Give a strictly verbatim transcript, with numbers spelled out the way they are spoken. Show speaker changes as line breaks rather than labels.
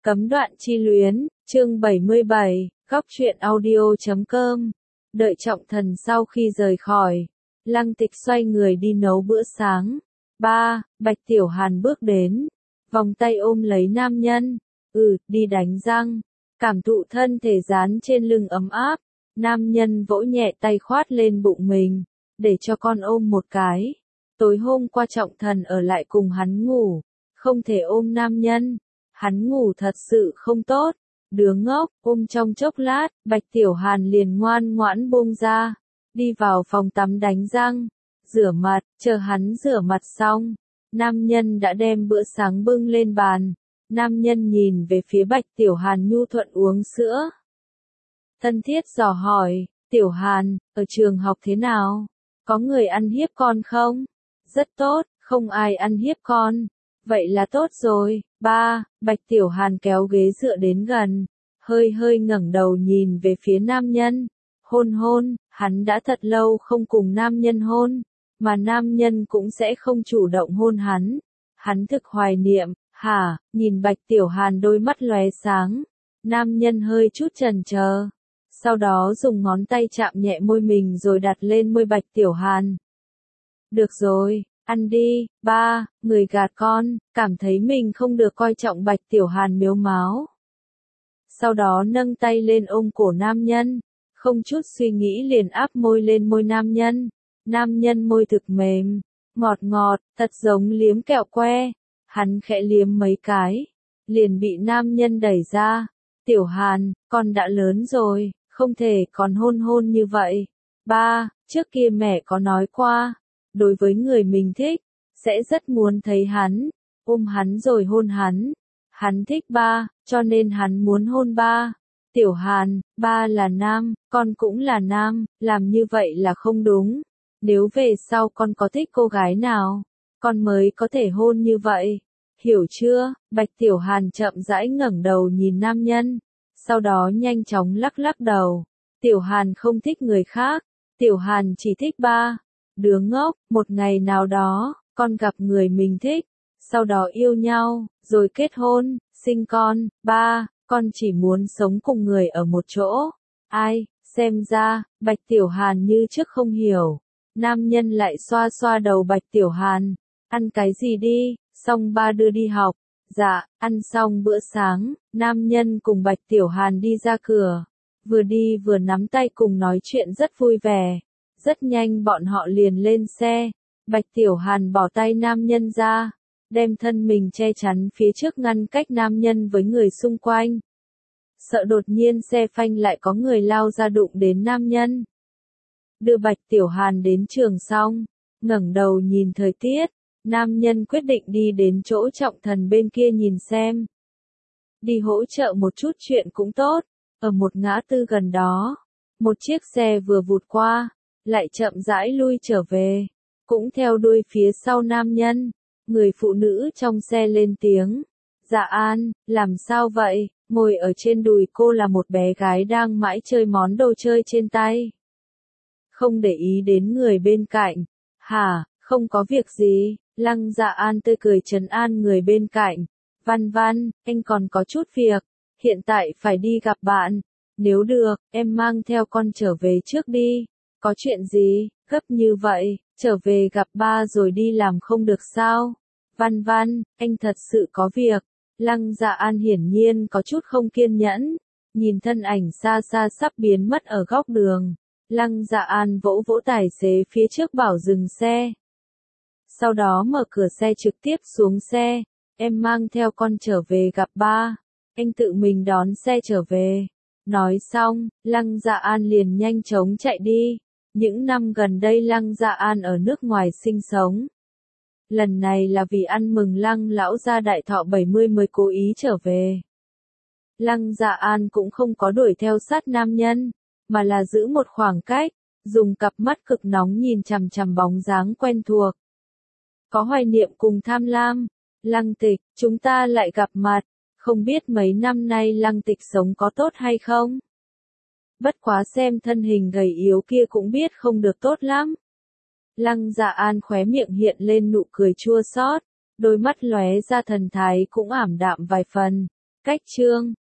Cấm đoạn chi luyến, chương bảy mươi bảy, góc truyện audio chấm com. Đợi Trọng Thần sau khi rời khỏi, Lăng Tịch xoay người đi nấu bữa sáng. Ba, Bạch Tiểu Hàn bước đến, vòng tay ôm lấy nam nhân, ừ, đi đánh răng, cảm thụ thân thể dán trên lưng ấm áp, nam nhân vỗ nhẹ tay khoát lên bụng mình, để cho con ôm một cái. Tối hôm qua Trọng Thần ở lại cùng hắn ngủ, không thể ôm nam nhân, hắn ngủ thật sự không tốt, đứa ngốc, ôm trong chốc lát, Bạch Tiểu Hàn liền ngoan ngoãn buông ra, đi vào phòng tắm đánh răng, rửa mặt, chờ hắn rửa mặt xong, nam nhân đã đem bữa sáng bưng lên bàn, nam nhân nhìn về phía Bạch Tiểu Hàn nhu thuận uống sữa. Thân thiết dò hỏi, Tiểu Hàn, ở trường học thế nào? Có người ăn hiếp con không? Rất tốt, không ai ăn hiếp con. Vậy là tốt rồi. Ba, Bạch Tiểu Hàn kéo ghế dựa đến gần, hơi hơi ngẩng đầu nhìn về phía nam nhân. Hôn hôn, hắn đã thật lâu không cùng nam nhân hôn, mà nam nhân cũng sẽ không chủ động hôn hắn. Hắn thực hoài niệm, hả, nhìn Bạch Tiểu Hàn đôi mắt lóe sáng. Nam nhân hơi chút chần chờ, sau đó dùng ngón tay chạm nhẹ môi mình rồi đặt lên môi Bạch Tiểu Hàn. Được rồi, ăn đi. Ba, người gạt con, cảm thấy mình không được coi trọng Bạch Tiểu Hàn mếu máo. Sau đó nâng tay lên ôm cổ nam nhân, không chút suy nghĩ liền áp môi lên môi nam nhân. Nam nhân môi thực mềm, ngọt ngọt, thật giống liếm kẹo que. Hắn khẽ liếm mấy cái, liền bị nam nhân đẩy ra. Tiểu Hàn, con đã lớn rồi, không thể còn hôn hôn như vậy. Ba, trước kia mẹ có nói qua, đối với người mình thích, sẽ rất muốn thấy hắn, ôm hắn rồi hôn hắn. Hắn thích ba, cho nên hắn muốn hôn ba. Tiểu Hàn, ba là nam, con cũng là nam, làm như vậy là không đúng. Nếu về sau con có thích cô gái nào, con mới có thể hôn như vậy. Hiểu chưa? Bạch Tiểu Hàn chậm rãi ngẩng đầu nhìn nam nhân, sau đó nhanh chóng lắc lắc đầu. Tiểu Hàn không thích người khác, Tiểu Hàn chỉ thích ba. Đứa ngốc, một ngày nào đó, con gặp người mình thích, sau đó yêu nhau, rồi kết hôn, sinh con. Ba, con chỉ muốn sống cùng người ở một chỗ. Ai, xem ra, Bạch Tiểu Hàn như trước không hiểu. Nam nhân lại xoa xoa đầu Bạch Tiểu Hàn. Ăn cái gì đi, xong ba đưa đi học. Dạ, ăn xong bữa sáng, nam nhân cùng Bạch Tiểu Hàn đi ra cửa. Vừa đi vừa nắm tay cùng nói chuyện rất vui vẻ. Rất nhanh bọn họ liền lên xe. Bạch Tiểu Hàn bỏ tay nam nhân ra, đem thân mình che chắn phía trước ngăn cách nam nhân với người xung quanh. Sợ đột nhiên xe phanh lại có người lao ra đụng đến nam nhân. Đưa Bạch Tiểu Hàn đến trường xong, ngẩng đầu nhìn thời tiết, nam nhân quyết định đi đến chỗ Trọng Thần bên kia nhìn xem. Đi hỗ trợ một chút chuyện cũng tốt. Ở một ngã tư gần đó, một chiếc xe vừa vụt qua, lại chậm rãi lui trở về, cũng theo đuôi phía sau nam nhân. Người phụ nữ trong xe lên tiếng, Dạ An, làm sao vậy? Ngồi ở trên đùi cô là một bé gái đang mãi chơi món đồ chơi trên tay. Không để ý đến người bên cạnh. Hả, không có việc gì. Lăng Dạ An tươi cười trấn an người bên cạnh. Văn Văn, anh còn có chút việc, hiện tại phải đi gặp bạn. Nếu được, em mang theo con trở về trước đi. Có chuyện gì, gấp như vậy, trở về gặp ba rồi đi làm không được sao? Văn Văn, anh thật sự có việc. Lăng Dạ An hiển nhiên có chút không kiên nhẫn, nhìn thân ảnh xa xa sắp biến mất ở góc đường. Lăng Dạ An vỗ vỗ tài xế phía trước bảo dừng xe. Sau đó mở cửa xe trực tiếp xuống xe. Em mang theo con trở về gặp ba. Anh tự mình đón xe trở về. Nói xong, Lăng Dạ An liền nhanh chóng chạy đi. Những năm gần đây Lăng Dạ An ở nước ngoài sinh sống. Lần này là vì ăn mừng Lăng lão gia đại thọ bảy mươi mới cố ý trở về. Lăng Dạ An cũng không có đuổi theo sát nam nhân, mà là giữ một khoảng cách, dùng cặp mắt cực nóng nhìn chằm chằm bóng dáng quen thuộc. Có hoài niệm cùng tham lam. Lăng Tịch, chúng ta lại gặp mặt, không biết mấy năm nay Lăng Tịch sống có tốt hay không? Bất quá xem thân hình gầy yếu kia cũng biết không được tốt lắm. Lăng Dạ An khóe miệng hiện lên nụ cười chua xót, đôi mắt lóe ra thần thái cũng ảm đạm vài phần. Cách chương